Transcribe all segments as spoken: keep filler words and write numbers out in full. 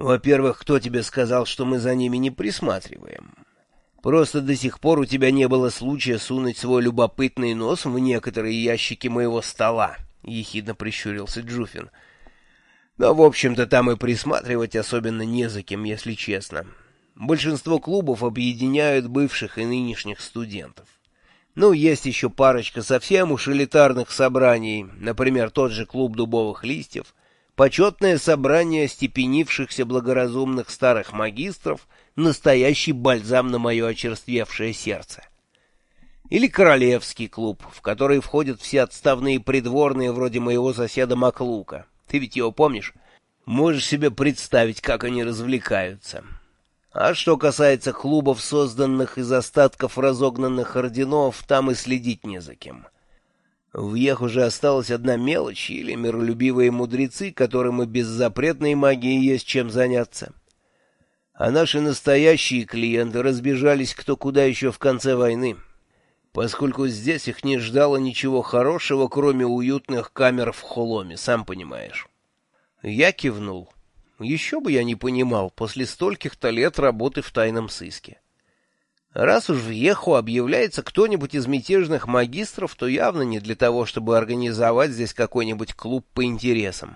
Во-первых, кто тебе сказал, что мы за ними не присматриваем? Просто до сих пор у тебя не было случая сунуть свой любопытный нос в некоторые ящики моего стола, — ехидно прищурился Джуфин. Но, в общем-то, там и присматривать особенно не за кем, если честно. Большинство клубов объединяют бывших и нынешних студентов. Ну, есть еще парочка совсем уж элитарных собраний, например, тот же клуб дубовых листьев, почетное собрание степенившихся благоразумных старых магистров, настоящий бальзам на мое очерствевшее сердце. Или королевский клуб, в который входят все отставные придворные вроде моего соседа Маклука. Ты ведь его помнишь? Можешь себе представить, как они развлекаются. А что касается клубов, созданных из остатков разогнанных орденов, там и следить не за кем. В Ех уже осталась одна мелочь или миролюбивые мудрецы, которым и без запретной магии есть чем заняться. А наши настоящие клиенты разбежались кто куда еще в конце войны, поскольку здесь их не ждало ничего хорошего, кроме уютных камер в холоме, сам понимаешь. Я кивнул. Еще бы я не понимал после стольких-то лет работы в тайном сыске. Раз уж в Еху объявляется кто-нибудь из мятежных магистров, то явно не для того, чтобы организовать здесь какой-нибудь клуб по интересам.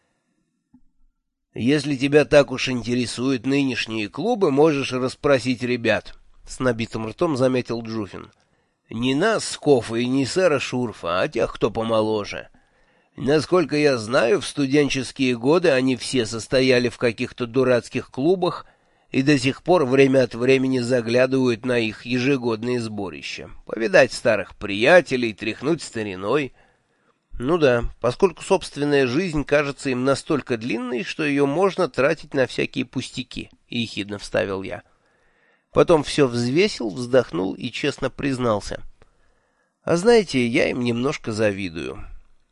«Если тебя так уж интересуют нынешние клубы, можешь расспросить ребят», — с набитым ртом заметил Джуфин. «Не нас, Скофа, и не сэра Шурфа, а тех, кто помоложе. Насколько я знаю, в студенческие годы они все состояли в каких-то дурацких клубах и до сих пор время от времени заглядывают на их ежегодные сборища. Повидать старых приятелей, тряхнуть стариной». Ну да, поскольку собственная жизнь кажется им настолько длинной, что ее можно тратить на всякие пустяки, — ехидно вставил я. Потом все взвесил, вздохнул и честно признался. А знаете, я им немножко завидую.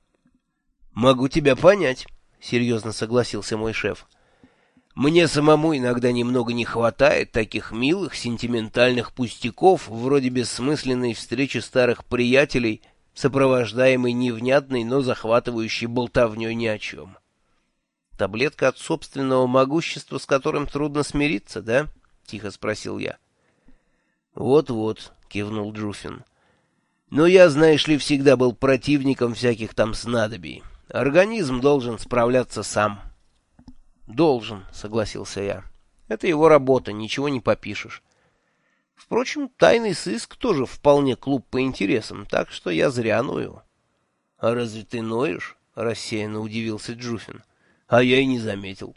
Могу тебя понять, — серьезно согласился мой шеф. Мне самому иногда немного не хватает таких милых, сентиментальных пустяков, вроде бессмысленной встречи старых приятелей, сопровождаемый невнятной, но захватывающей болтовней ни о чем. «Таблетка от собственного могущества, с которым трудно смириться, да?» — тихо спросил я. «Вот-вот», — кивнул Джуфин. «Но я, знаешь ли, всегда был противником всяких там снадобий. Организм должен справляться сам». «Должен», — согласился я. «Это его работа, ничего не попишешь. Впрочем, тайный сыск тоже вполне клуб по интересам, так что я зря ною». — А разве ты ноешь? — рассеянно удивился Джуфин. — А я и не заметил.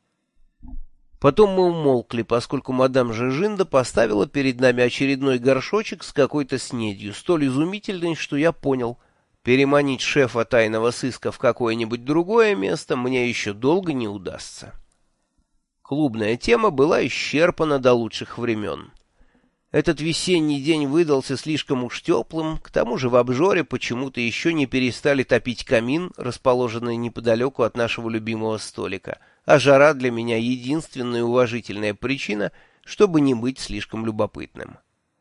Потом мы умолкли, поскольку мадам Жижинда поставила перед нами очередной горшочек с какой-то снедью, столь изумительной, что я понял, переманить шефа тайного сыска в какое-нибудь другое место мне еще долго не удастся. Клубная тема была исчерпана до лучших времен. Этот весенний день выдался слишком уж теплым, к тому же в обжоре почему-то еще не перестали топить камин, расположенный неподалеку от нашего любимого столика, а жара для меня единственная уважительная причина, чтобы не быть слишком любопытным.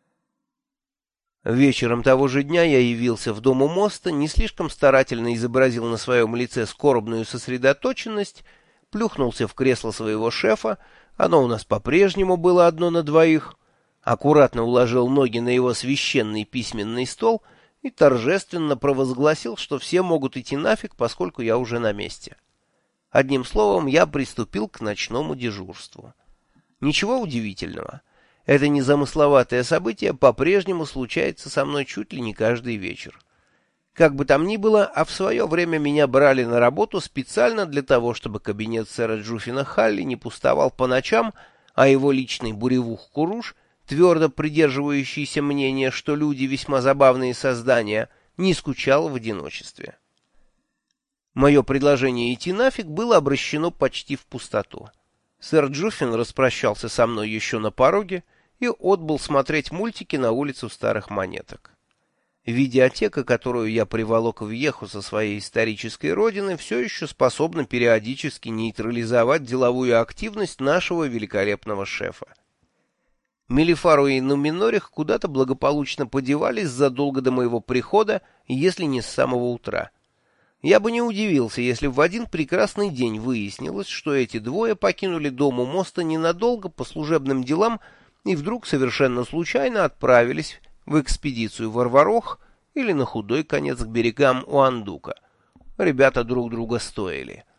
Вечером того же дня я явился в дом у моста, не слишком старательно изобразил на своем лице скорбную сосредоточенность, плюхнулся в кресло своего шефа, оно у нас по-прежнему было одно на двоих, аккуратно уложил ноги на его священный письменный стол и торжественно провозгласил, что все могут идти нафиг, поскольку я уже на месте. Одним словом, я приступил к ночному дежурству. Ничего удивительного. Это незамысловатое событие по-прежнему случается со мной чуть ли не каждый вечер. Как бы там ни было, а в свое время меня брали на работу специально для того, чтобы кабинет сэра Джуфина Халли не пустовал по ночам, а его личный буревух-куруш, твердо придерживающийся мнения, что люди весьма забавные создания, не скучал в одиночестве. Мое предложение идти нафиг было обращено почти в пустоту. Сэр Джуфин распрощался со мной еще на пороге и отбыл смотреть мультики на улицу старых монеток. Видеотека, которую я приволок в Еху со своей исторической родины, все еще способна периодически нейтрализовать деловую активность нашего великолепного шефа. Мелифару и Нуминорих куда-то благополучно подевались задолго до моего прихода, если не с самого утра. Я бы не удивился, если в один прекрасный день выяснилось, что эти двое покинули дом у моста ненадолго по служебным делам и вдруг совершенно случайно отправились в экспедицию в Арварох или на худой конец к берегам Уандука. Ребята друг друга стоили.